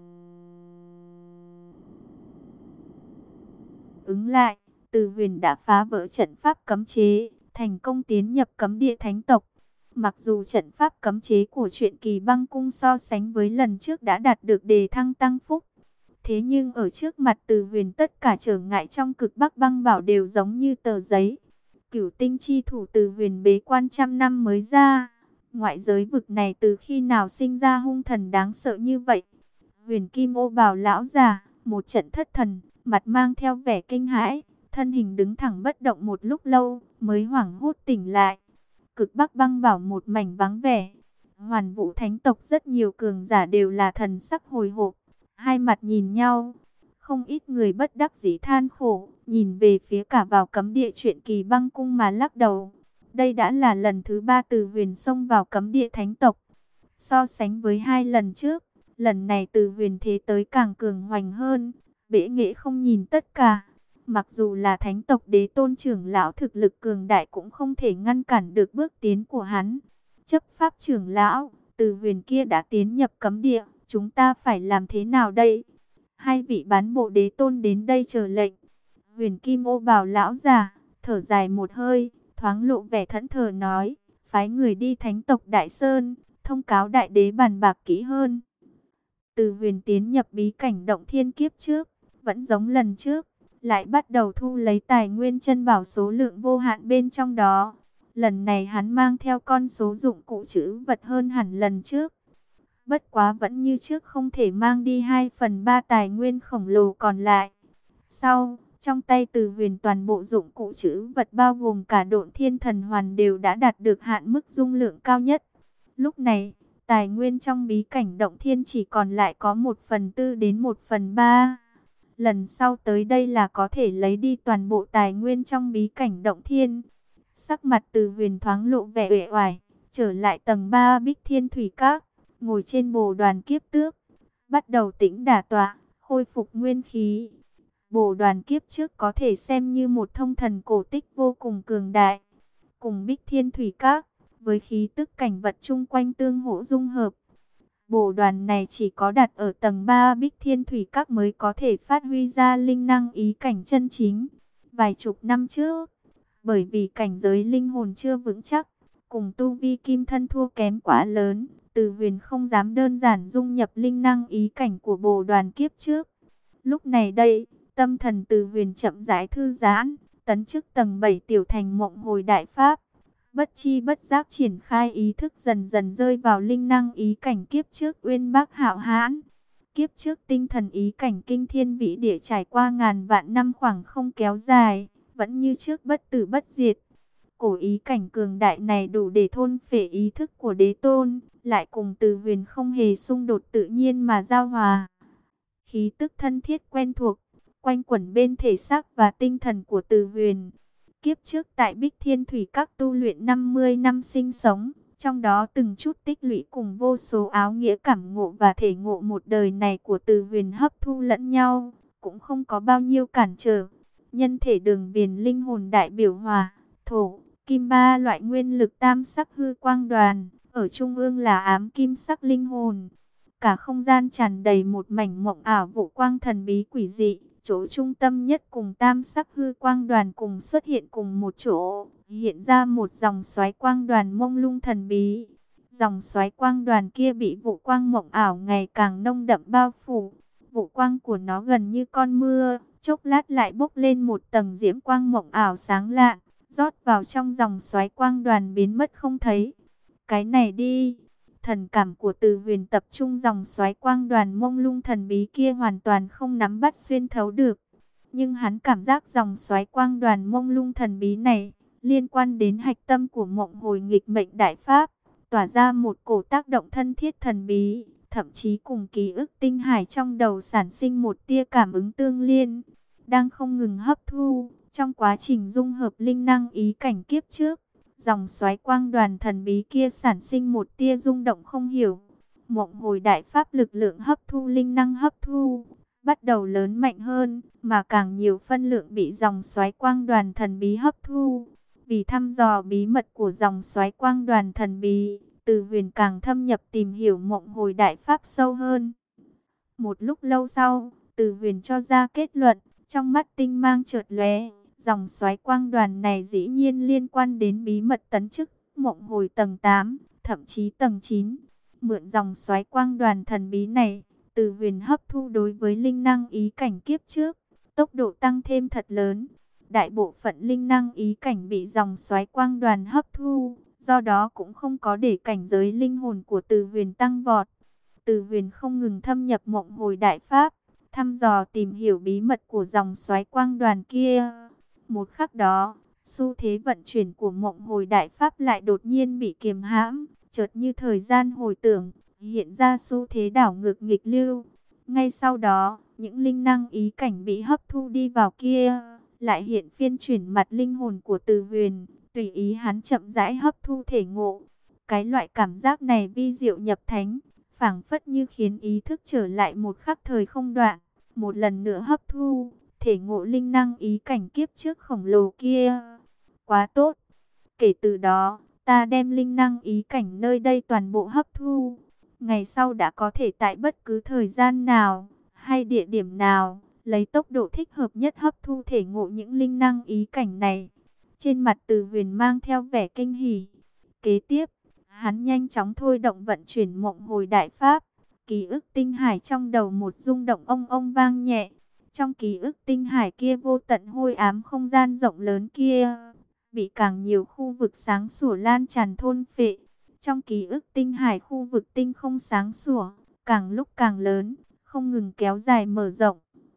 ứng lại, Từ Huyền đã phá vỡ trận pháp cấm chế, thành công tiến nhập cấm địa thánh tộc. Mặc dù trận pháp cấm chế của truyện Kỳ Băng Cung so sánh với lần trước đã đạt được đề thăng tăng phúc, thế nhưng ở trước mặt Từ Huyền tất cả trở ngại trong Cực Bắc Băng Bảo đều giống như tờ giấy. Cửu tinh chi thủ Từ Huyền bế quan trăm năm mới ra. Ngoại giới vực này từ khi nào sinh ra hung thần đáng sợ như vậy? Huyền Kim Ô Bào lão già, một trận thất thần, mặt mang theo vẻ kinh hãi, thân hình đứng thẳng bất động một lúc lâu, mới hoảng hốt tỉnh lại. Cực Bắc Băng Bảo một mảnh vắng vẻ. Hoàn Vũ Thánh tộc rất nhiều cường giả đều là thần sắc hồi hộp, hai mặt nhìn nhau. Không ít người bất đắc dĩ than khổ, nhìn về phía cả vào cấm địa truyện Kỳ Băng Cung mà lắc đầu. Đây đã là lần thứ ba Từ Huyền xông vào cấm địa thánh tộc. So sánh với hai lần trước, Lần này Từ Huyền thế tới càng cường hoành hơn, bệ nghệ không nhìn tất cả. Mặc dù là thánh tộc đế tôn trưởng lão thực lực cường đại cũng không thể ngăn cản được bước tiến của hắn. Chấp pháp trưởng lão, Từ Huyền kia đã tiến nhập cấm địa, chúng ta phải làm thế nào đây? Hai vị bán bộ đế tôn đến đây chờ lệnh. Huyền Kim Ô Bào lão già thở dài một hơi, thoáng lộ vẻ thẫn thờ nói, phái người đi thánh tộc Đại Sơn, thông cáo đại đế bàn bạc kỹ hơn. Từ Huyền tiến nhập bí cảnh động thiên kiếp trước, vẫn giống lần trước, lại bắt đầu thu lấy tài nguyên chân bảo số lượng vô hạn bên trong đó. Lần này hắn mang theo con số dụng cụ trữ vật hơn hẳn lần trước. Bất quá vẫn như trước không thể mang đi hai phần ba tài nguyên khổng lồ còn lại. Sau, trong tay Từ Huyền toàn bộ dụng cụ trữ vật bao gồm cả Độn Thiên Thần Hoàn đều đã đạt được hạn mức dung lượng cao nhất. Lúc này, tài nguyên trong bí cảnh động thiên chỉ còn lại có một phần tư đến một phần ba. Lần sau tới đây là có thể lấy đi toàn bộ tài nguyên trong bí cảnh động thiên. Sắc mặt Từ Huyền thoáng lộ vẻ uể oải, trở lại tầng ba Bích Thiên Thủy Các, ngồi trên bồ đoàn kiếp tước, bắt đầu tĩnh đả tọa, khôi phục nguyên khí. Bồ đoàn kiếp trước có thể xem như một thông thần cổ tích vô cùng cường đại. Cùng Bích Thiên Thủy Các, với khí tức cảnh vật chung quanh tương hỗ dung hợp. Bồ đoàn này chỉ có đặt ở tầng ba Bích Thiên Thủy Các mới có thể phát huy ra linh năng ý cảnh chân chính. Vài chục năm trước, bởi vì cảnh giới linh hồn chưa vững chắc, cùng tu vi kim thân thua kém quá lớn, Từ Huyền không dám đơn giản dung nhập linh năng ý cảnh của bồ đoàn kiếp trước. Lúc này đây, tâm thần Từ Huyền chậm rãi thư giãn, tấn chức tầng bảy tiểu thành mộng hồi đại pháp. Bất chi bất giác triển khai ý thức dần dần rơi vào linh năng ý cảnh kiếp trước uyên bác hạo hãn. Kiếp trước tinh thần ý cảnh kinh thiên vĩ địa trải qua ngàn vạn năm khoảng không kéo dài, vẫn như trước bất tử bất diệt. Cổ ý cảnh cường đại này đủ để thôn phệ ý thức của đế tôn, lại cùng Từ Huyền không hề xung đột tự nhiên mà giao hòa. Khí tức thân thiết quen thuộc, quanh quẩn bên thể xác và tinh thần của Từ Huyền. Kiếp trước tại Bích Thiên Thủy Các tu luyện năm mươi năm sinh sống, trong đó từng chút tích lũy cùng vô số áo nghĩa cảm ngộ và thể ngộ một đời này của Từ Huyền hấp thu lẫn nhau, cũng không có bao nhiêu cản trở. Nhân thể đường viền linh hồn đại biểu hòa, thổ, kim ba loại nguyên lực tam sắc hư quang đoàn, ở trung ương là ám kim sắc linh hồn. Cả không gian tràn đầy một mảnh mộng ảo vụ quang thần bí quỷ dị. Chỗ trung tâm nhất cùng tam sắc hư quang đoàn cùng xuất hiện cùng một chỗ, hiện ra một dòng xoáy quang đoàn mông lung thần bí. Dòng xoáy quang đoàn kia bị vụ quang mộng ảo ngày càng nông đậm bao phủ. Vụ quang của nó gần như con mưa, chốc lát lại bốc lên một tầng diễm quang mộng ảo sáng lạn, rót vào trong dòng xoáy quang đoàn biến mất không thấy. Cái này đi! Thần cảm của Từ Huyền tập trung dòng xoáy quang đoàn mông lung thần bí kia hoàn toàn không nắm bắt xuyên thấu được. Nhưng hắn cảm giác dòng xoáy quang đoàn mông lung thần bí này liên quan đến hạch tâm của mộng hồi nghịch mệnh đại pháp, tỏa ra một cổ tác động thân thiết thần bí, thậm chí cùng ký ức tinh hải trong đầu sản sinh một tia cảm ứng tương liên, đang không ngừng hấp thu trong quá trình dung hợp linh năng ý cảnh kiếp trước. Dòng xoáy quang đoàn thần bí kia sản sinh một tia rung động không hiểu. Mộng hồi đại pháp lực lượng hấp thu linh năng hấp thu, bắt đầu lớn mạnh hơn, mà càng nhiều phân lượng bị dòng xoáy quang đoàn thần bí hấp thu. Vì thăm dò bí mật của dòng xoáy quang đoàn thần bí, Từ Huyền càng thâm nhập tìm hiểu mộng hồi đại pháp sâu hơn. Một lúc lâu sau, Từ Huyền cho ra kết luận, trong mắt tinh mang chợt lóe. Dòng xoáy quang đoàn này dĩ nhiên liên quan đến bí mật tấn chức mộng hồi tầng tám, thậm chí tầng chín. Mượn dòng xoáy quang đoàn thần bí này, Từ Huyền hấp thu đối với linh năng ý cảnh kiếp trước, tốc độ tăng thêm thật lớn. Đại bộ phận linh năng ý cảnh bị dòng xoáy quang đoàn hấp thu, do đó cũng không có để cảnh giới linh hồn của Từ Huyền tăng vọt. Từ Huyền không ngừng thâm nhập mộng hồi đại pháp, thăm dò tìm hiểu bí mật của dòng xoáy quang đoàn kia. Một khắc đó, xu thế vận chuyển của mộng hồi đại pháp lại đột nhiên bị kiềm hãm, chợt như thời gian hồi tưởng, hiện ra xu thế đảo ngược nghịch lưu. Ngay sau đó, những linh năng ý cảnh bị hấp thu đi vào kia, lại hiện phiên chuyển mặt linh hồn của Từ Huyền, tùy ý hắn chậm rãi hấp thu thể ngộ. Cái loại cảm giác này vi diệu nhập thánh, phảng phất như khiến ý thức trở lại một khắc thời không đoạn, một lần nữa hấp thu, thể ngộ linh năng ý cảnh kiếp trước khổng lồ kia. Quá tốt! Kể từ đó, ta đem linh năng ý cảnh nơi đây toàn bộ hấp thu. Ngày sau đã có thể tại bất cứ thời gian nào, hay địa điểm nào, lấy tốc độ thích hợp nhất hấp thu thể ngộ những linh năng ý cảnh này. Trên mặt Từ Huyền mang theo vẻ kinh hỉ. Kế tiếp, hắn nhanh chóng thôi động vận chuyển mộng hồi đại pháp. Ký ức tinh hải trong đầu một rung động ông ông vang nhẹ. Trong ký ức tinh hải kia vô tận hôi ám không gian rộng lớn kia, bị càng nhiều khu vực sáng sủa lan tràn thôn phệ. Trong ký ức tinh hải khu vực tinh không sáng sủa, càng lúc càng lớn, không ngừng kéo dài mở rộng.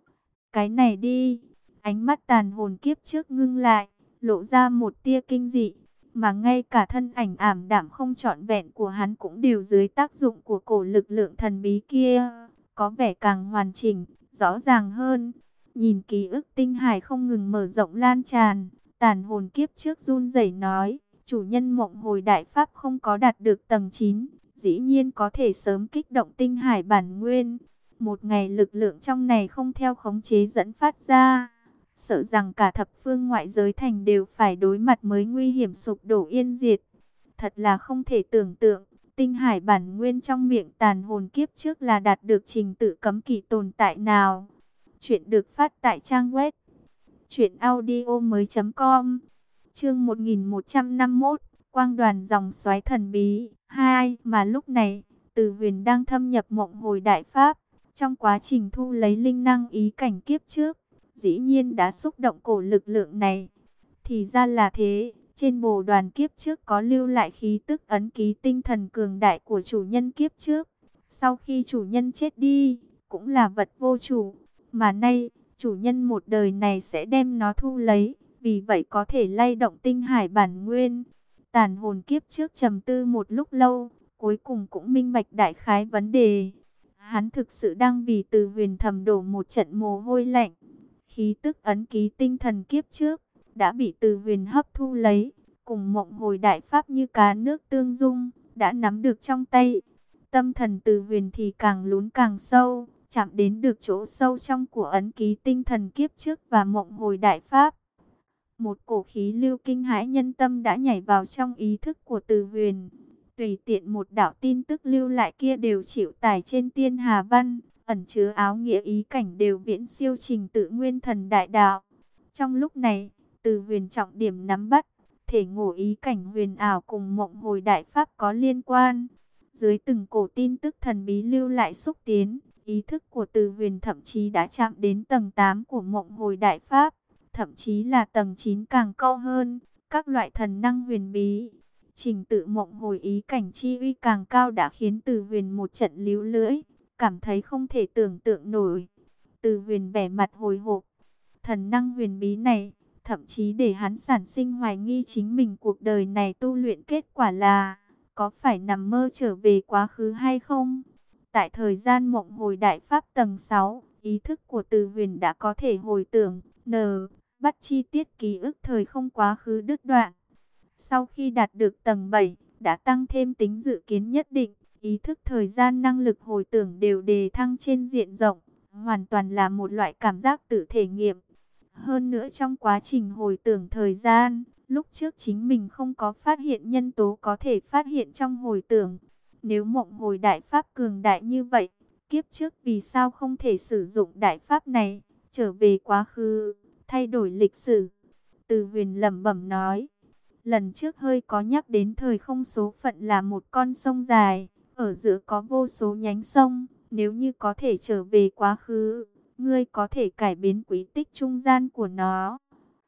Cái này đi, ánh mắt tàn hồn kiếp trước ngưng lại, lộ ra một tia kinh dị, mà ngay cả thân ảnh ảm đạm không trọn vẹn của hắn cũng đều dưới tác dụng của cổ lực lượng thần bí kia, có vẻ càng hoàn chỉnh, rõ ràng hơn. Nhìn ký ức tinh hải không ngừng mở rộng lan tràn, tàn hồn kiếp trước run rẩy nói, chủ nhân mộng hồi đại pháp không có đạt được tầng chín, dĩ nhiên có thể sớm kích động tinh hải bản nguyên. Một ngày lực lượng trong này không theo khống chế dẫn phát ra, sợ rằng cả thập phương ngoại giới thành đều phải đối mặt mới nguy hiểm sụp đổ yên diệt. Thật là không thể tưởng tượng, tinh hải bản nguyên trong miệng tàn hồn kiếp trước là đạt được trình tự cấm kỵ tồn tại nào. Chuyện được phát tại trang web truyện audio mới chấm com. Chương một nghìn một trăm năm mươi mốt, quang đoàn dòng xoáy thần bí hai. Mà lúc này, Từ Huyền đang thâm nhập mộng hồi đại pháp. Trong quá trình thu lấy linh năng ý cảnh kiếp trước, dĩ nhiên đã xúc động cổ lực lượng này. Thì ra là thế, trên bồ đoàn kiếp trước có lưu lại khí tức ấn ký tinh thần cường đại của chủ nhân kiếp trước. Sau khi chủ nhân chết đi, cũng là vật vô chủ, mà nay, chủ nhân một đời này sẽ đem nó thu lấy, vì vậy có thể lay động tinh hải bản nguyên. Tàn hồn kiếp trước trầm tư một lúc lâu, cuối cùng cũng minh bạch đại khái vấn đề. Hắn thực sự đang vì Từ Huyền thầm đổ một trận mồ hôi lạnh. Khí tức ấn ký tinh thần kiếp trước đã bị Từ Huyền hấp thu lấy, cùng mộng hồi đại pháp như cá nước tương dung, đã nắm được trong tay. Tâm thần Từ Huyền thì càng lún càng sâu, chạm đến được chỗ sâu trong của ấn ký tinh thần kiếp trước và mộng hồi đại pháp. Một cổ khí lưu kinh hãi nhân tâm đã nhảy vào trong ý thức của Từ Huyền. Tùy tiện một đạo tin tức lưu lại kia đều chịu tải trên tiên hà văn, ẩn chứa áo nghĩa ý cảnh đều viễn siêu trình tự nguyên thần đại đạo. Trong lúc này, Từ Huyền trọng điểm nắm bắt, thể ngộ ý cảnh huyền ảo cùng mộng hồi đại pháp có liên quan. Dưới từng cổ tin tức thần bí lưu lại xúc tiến, ý thức của Từ Huyền thậm chí đã chạm đến tầng tám của mộng hồi đại pháp, thậm chí là tầng chín càng cao hơn, các loại thần năng huyền bí. Trình tự mộng hồi ý cảnh chi uy càng cao đã khiến Từ Huyền một trận líu lưỡi, cảm thấy không thể tưởng tượng nổi. Từ Huyền vẻ mặt hồi hộp, thần năng huyền bí này, thậm chí để hắn sản sinh hoài nghi chính mình cuộc đời này tu luyện kết quả là, có phải nằm mơ trở về quá khứ hay không? Tại thời gian mộng hồi đại pháp tầng sáu, ý thức của Từ Huyền đã có thể hồi tưởng, n, bắt chi tiết ký ức thời không quá khứ đứt đoạn. Sau khi đạt được tầng bảy, đã tăng thêm tính dự kiến nhất định, ý thức thời gian năng lực hồi tưởng đều đề thăng trên diện rộng, hoàn toàn là một loại cảm giác tự thể nghiệm. Hơn nữa trong quá trình hồi tưởng thời gian, lúc trước chính mình không có phát hiện nhân tố có thể phát hiện trong hồi tưởng. Nếu mộng hồi đại pháp cường đại như vậy, kiếp trước vì sao không thể sử dụng đại pháp này, trở về quá khứ, thay đổi lịch sử? Từ Huyền lẩm bẩm nói. Lần trước hơi có nhắc đến thời không số phận là một con sông dài, ở giữa có vô số nhánh sông, nếu như có thể trở về quá khứ, ngươi có thể cải biến quỹ tích trung gian của nó.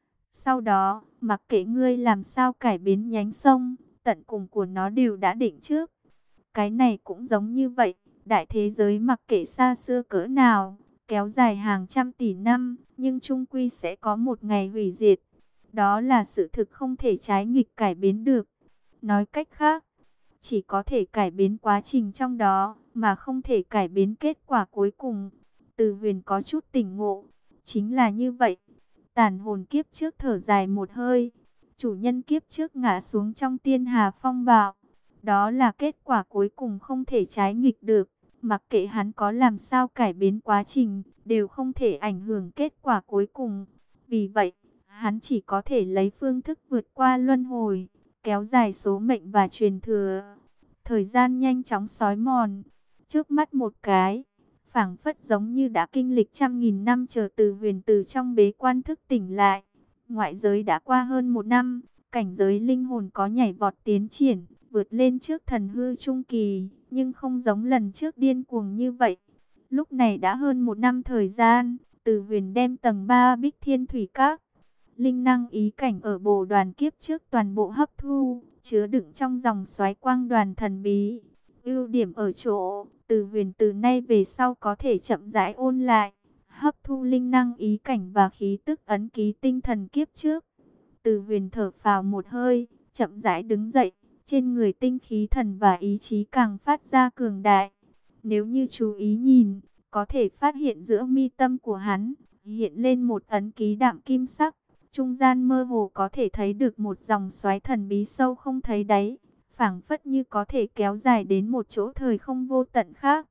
Sau đó, mặc kệ ngươi làm sao cải biến nhánh sông, tận cùng của nó đều đã định trước. Cái này cũng giống như vậy, đại thế giới mặc kệ xa xưa cỡ nào, kéo dài hàng trăm tỷ năm, nhưng chung quy sẽ có một ngày hủy diệt. Đó là sự thực không thể trái nghịch cải biến được. Nói cách khác, chỉ có thể cải biến quá trình trong đó, mà không thể cải biến kết quả cuối cùng. Từ Huyền có chút tỉnh ngộ, chính là như vậy. Tàn hồn kiếp trước thở dài một hơi, chủ nhân kiếp trước ngã xuống trong tiên hà phong bạo. Đó là kết quả cuối cùng không thể trái nghịch được. Mặc kệ hắn có làm sao cải biến quá trình, đều không thể ảnh hưởng kết quả cuối cùng. Vì vậy, hắn chỉ có thể lấy phương thức vượt qua luân hồi, kéo dài số mệnh và truyền thừa. Thời gian nhanh chóng xói mòn, trước mắt một cái, phảng phất giống như đã kinh lịch trăm nghìn năm, chờ Từ Huyền từ trong bế quan thức tỉnh lại. Ngoại giới đã qua hơn một năm, cảnh giới linh hồn có nhảy vọt tiến triển, vượt lên trước thần hư trung kỳ, nhưng không giống lần trước điên cuồng như vậy. Lúc này đã hơn một năm thời gian, Từ Huyền đem tầng ba Bích Thiên Thủy Các, linh năng ý cảnh ở bồ đoàn kiếp trước toàn bộ hấp thu, chứa đựng trong dòng xoáy quang đoàn thần bí. Ưu điểm ở chỗ, Từ Huyền từ nay về sau có thể chậm rãi ôn lại, hấp thu linh năng ý cảnh và khí tức ấn ký tinh thần kiếp trước. Từ Huyền thở phào một hơi, chậm rãi đứng dậy, trên người tinh khí thần và ý chí càng phát ra cường đại. Nếu như chú ý nhìn, có thể phát hiện giữa mi tâm của hắn hiện lên một ấn ký đạm kim sắc, trung gian mơ hồ có thể thấy được một dòng xoáy thần bí sâu không thấy đáy, phảng phất như có thể kéo dài đến một chỗ thời không vô tận khác.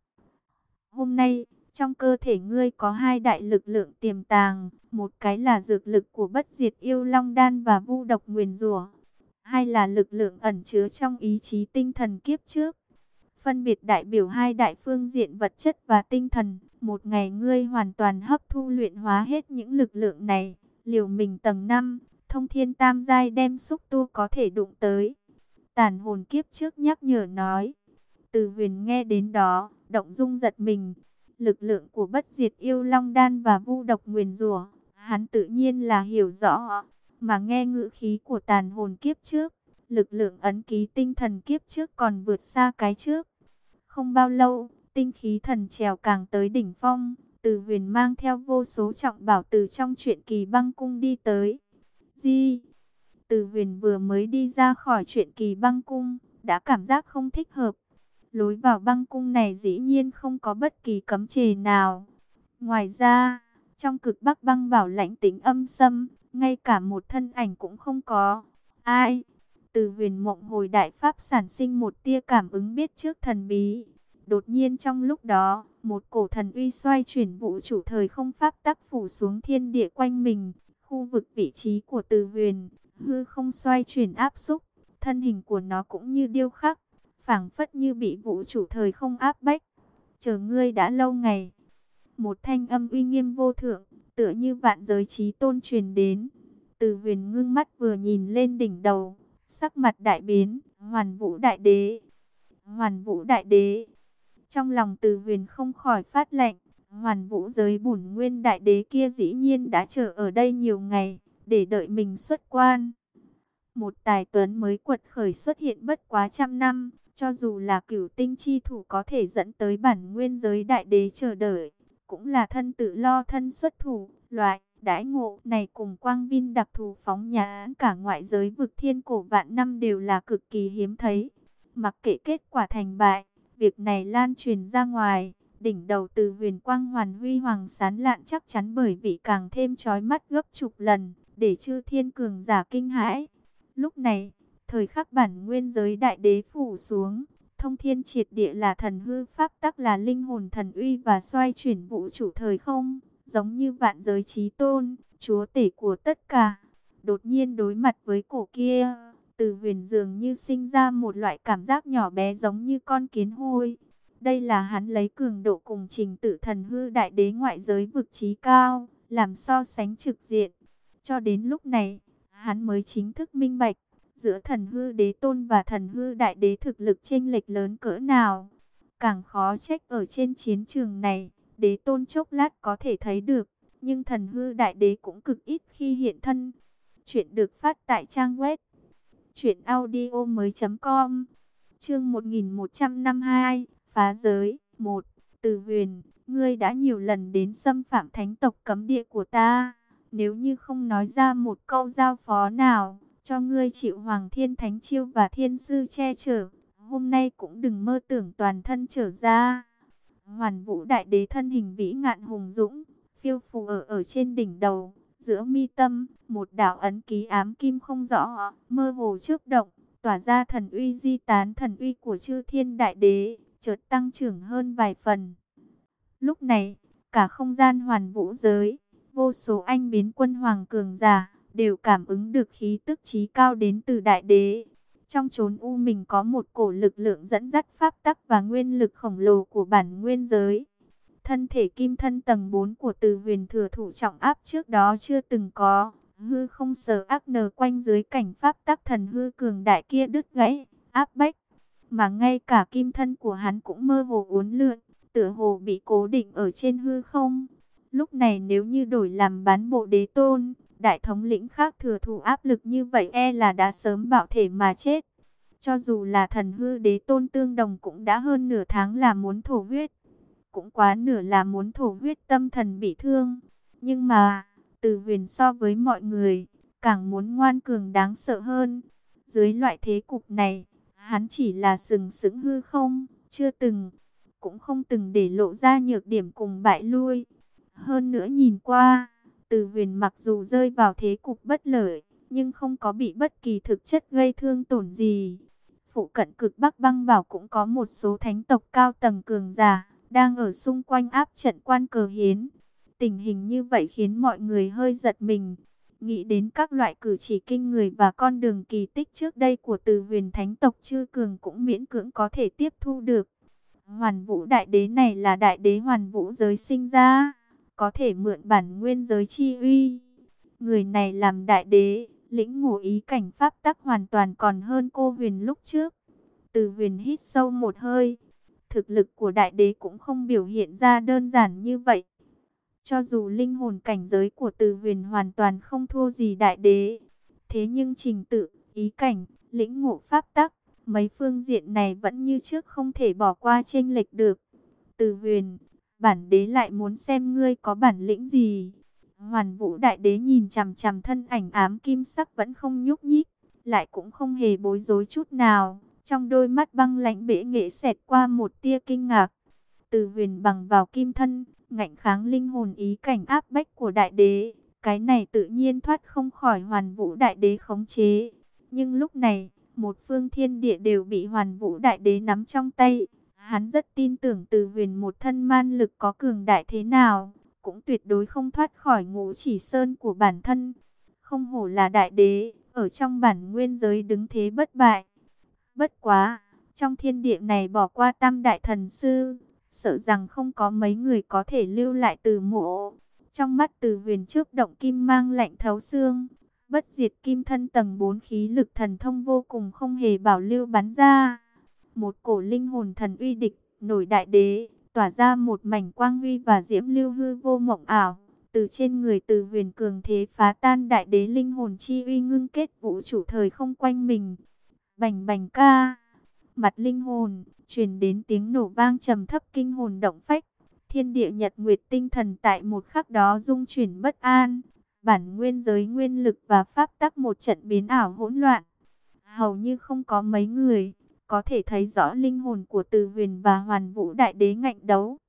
Hôm nay, trong cơ thể ngươi có hai đại lực lượng tiềm tàng, một cái là dược lực của bất diệt yêu long đan và vu độc nguyền rủa, hai là lực lượng ẩn chứa trong ý chí tinh thần kiếp trước. Phân biệt đại biểu hai đại phương diện vật chất và tinh thần. Một ngày ngươi hoàn toàn hấp thu luyện hóa hết những lực lượng này, liều mình tầng năm, thông thiên tam giai đem xúc tu có thể đụng tới. Tàn hồn kiếp trước nhắc nhở nói. Từ Huyền nghe đến đó, động dung giật mình. Lực lượng của bất diệt yêu long đan và vu độc nguyền rủa, hắn tự nhiên là hiểu rõ. Mà nghe ngữ khí của tàn hồn kiếp trước, lực lượng ấn ký tinh thần kiếp trước còn vượt xa cái trước. Không bao lâu, tinh khí thần trèo càng tới đỉnh phong, Từ Huyền mang theo vô số trọng bảo từ trong truyện kỳ băng cung đi tới. Di, Từ Huyền vừa mới đi ra khỏi truyện kỳ băng cung, đã cảm giác không thích hợp. Lối vào băng cung này dĩ nhiên không có bất kỳ cấm chế nào. Ngoài ra, trong cực bắc băng bảo lãnh tĩnh âm sâm, ngay cả một thân ảnh cũng không có. Ai? Từ Huyền mộng hồi đại pháp sản sinh một tia cảm ứng biết trước thần bí. Đột nhiên trong lúc đó, một cổ thần uy xoay chuyển vũ trụ thời không pháp tắc phủ xuống thiên địa quanh mình. Khu vực vị trí của Từ Huyền, hư không xoay chuyển áp xúc, thân hình của nó cũng như điêu khắc, phảng phất như bị vũ trụ thời không áp bách. Chờ ngươi đã lâu ngày. Một thanh âm uy nghiêm vô thượng, tựa như vạn giới chí tôn truyền đến. Từ Huyền ngưng mắt vừa nhìn lên đỉnh đầu, sắc mặt đại biến. Hoàn Vũ Đại Đế, Hoàn Vũ Đại Đế. Trong lòng Từ Huyền không khỏi phát lạnh. Hoàn Vũ giới bổn nguyên đại đế kia dĩ nhiên đã chờ ở đây nhiều ngày, để đợi mình xuất quan. Một tài tuấn mới quật khởi xuất hiện bất quá trăm năm, cho dù là cửu tinh chi thủ có thể dẫn tới bản nguyên giới đại đế chờ đợi, cũng là thân tự lo thân xuất thủ. Loại đãi ngộ này cùng quang vinh đặc thù phóng nhãn cả ngoại giới vực thiên cổ vạn năm đều là cực kỳ hiếm thấy. Mặc kệ kết quả thành bại, việc này lan truyền ra ngoài, đỉnh đầu Từ Huyền quang hoàn huy hoàng sáng lạn chắc chắn bởi vì càng thêm chói mắt gấp chục lần, để chư thiên cường giả kinh hãi. Lúc này, thời khắc bản nguyên giới đại đế phủ xuống, thông thiên triệt địa là thần hư pháp tắc, là linh hồn thần uy và xoay chuyển vũ trụ thời không, giống như vạn giới chí tôn, chúa tể của tất cả. Đột nhiên đối mặt với cổ kia, Từ Huyền dường như sinh ra một loại cảm giác nhỏ bé giống như con kiến hôi. Đây là hắn lấy cường độ cùng trình tự thần hư đại đế ngoại giới vực chí cao, làm so sánh trực diện. Cho đến lúc này, hắn mới chính thức minh bạch, giữa thần hư đế tôn và thần hư đại đế thực lực chênh lệch lớn cỡ nào. Càng khó trách ở trên chiến trường này, đế tôn chốc lát có thể thấy được, nhưng thần hư đại đế cũng cực ít khi hiện thân. Chuyện được phát tại trang web truyện audio mới chấm com. Chương một nghìn một trăm năm mươi hai, phá giới. Một. Từ Huyền, ngươi đã nhiều lần đến xâm phạm thánh tộc cấm địa của ta. Nếu như không nói ra một câu giao phó nào, cho ngươi chịu Hoàng Thiên Thánh Chiêu và Thiên Sư che chở, hôm nay cũng đừng mơ tưởng toàn thân trở ra. Hoàn Vũ Đại Đế thân hình vĩ ngạn hùng dũng, phiêu phù ở ở trên đỉnh đầu, giữa mi tâm, một đạo ấn ký ám kim không rõ, mơ hồ chớp động, tỏa ra thần uy di tán thần uy của chư thiên đại đế, chợt tăng trưởng hơn vài phần. Lúc này, cả không gian hoàn vũ giới, vô số anh biến quân hoàng cường giả, đều cảm ứng được khí tức chí cao đến từ đại đế. Trong chốn u mình có một cổ lực lượng dẫn dắt pháp tắc và nguyên lực khổng lồ của bản nguyên giới. Thân thể kim thân tầng bốn của Từ Huyền thừa thủ trọng áp trước đó chưa từng có. Hư không sờ ác nờ quanh dưới cảnh pháp tắc thần hư cường đại kia đứt gãy, áp bách. Mà ngay cả kim thân của hắn cũng mơ hồ uốn lượn, tựa hồ bị cố định ở trên hư không. Lúc này nếu như đổi làm bán bộ đế tôn, đại thống lĩnh khác thừa thủ áp lực như vậy e là đã sớm bạo thể mà chết. Cho dù là thần hư đế tôn tương đồng cũng đã hơn nửa tháng là muốn thổ huyết. Cũng quá nửa là muốn thổ huyết, tâm thần bị thương. Nhưng mà, Từ Huyền so với mọi người, càng muốn ngoan cường đáng sợ hơn. Dưới loại thế cục này, hắn chỉ là sừng sững hư không, chưa từng, cũng không từng để lộ ra nhược điểm cùng bại lui. Hơn nữa nhìn qua, Từ Huyền mặc dù rơi vào thế cục bất lợi, nhưng không có bị bất kỳ thực chất gây thương tổn gì. Phụ cận cực Bắc Băng Bảo cũng có một số thánh tộc cao tầng cường giả, đang ở xung quanh áp trận Quan Cờ Hiến. Tình hình như vậy khiến mọi người hơi giật mình. Nghĩ đến các loại cử chỉ kinh người và con đường kỳ tích trước đây của Từ Huyền thánh tộc Chư Cường cũng miễn cưỡng có thể tiếp thu được. Hoàn Vũ đại đế này là đại đế hoàn vũ giới sinh ra, có thể mượn bản nguyên giới chi uy. Người này làm đại đế, lĩnh ngộ ý cảnh pháp tắc hoàn toàn còn hơn cô Huyền lúc trước. Từ Huyền hít sâu một hơi. Thực lực của đại đế cũng không biểu hiện ra đơn giản như vậy. Cho dù linh hồn cảnh giới của Từ Huyền hoàn toàn không thua gì đại đế, thế nhưng trình tự, ý cảnh, lĩnh ngộ pháp tắc, mấy phương diện này vẫn như trước không thể bỏ qua chênh lệch được. Từ Huyền, bản đế lại muốn xem ngươi có bản lĩnh gì. Hoàn Vũ đại đế nhìn chằm chằm thân ảnh ám kim sắc vẫn không nhúc nhích, lại cũng không hề bối rối chút nào. Trong đôi mắt băng lãnh bệ nghệ xẹt qua một tia kinh ngạc. Từ Huyền bằng vào kim thân, ngạnh kháng linh hồn ý cảnh áp bách của đại đế. Cái này tự nhiên thoát không khỏi Hoàn Vũ đại đế khống chế. Nhưng lúc này, một phương thiên địa đều bị Hoàn Vũ đại đế nắm trong tay. Hắn rất tin tưởng Từ Huyền một thân man lực có cường đại thế nào, cũng tuyệt đối không thoát khỏi ngũ chỉ sơn của bản thân. Không hổ là đại đế, ở trong bản nguyên giới đứng thế bất bại. Bất quá, trong thiên địa này bỏ qua tam đại thần sư, sợ rằng không có mấy người có thể lưu lại Từ mộ. Trong mắt Từ Huyền chớp động kim mang lạnh thấu xương, bất diệt kim thân tầng bốn khí lực thần thông vô cùng không hề bảo lưu bắn ra. Một cổ linh hồn thần uy địch, nổi đại đế, tỏa ra một mảnh quang huy và diễm lưu hư vô mộng ảo. Từ trên người Từ Huyền cường thế phá tan đại đế linh hồn chi uy, ngưng kết vũ trụ thời không quanh mình. Bành bành ca, mặt linh hồn, truyền đến tiếng nổ vang trầm thấp kinh hồn động phách. Thiên địa nhật nguyệt tinh thần tại một khắc đó rung chuyển bất an. Bản nguyên giới nguyên lực và pháp tắc một trận biến ảo hỗn loạn. Hầu như không có mấy người có thể thấy rõ linh hồn của Từ Huyền và Hoàn Vũ đại đế ngạnh đấu.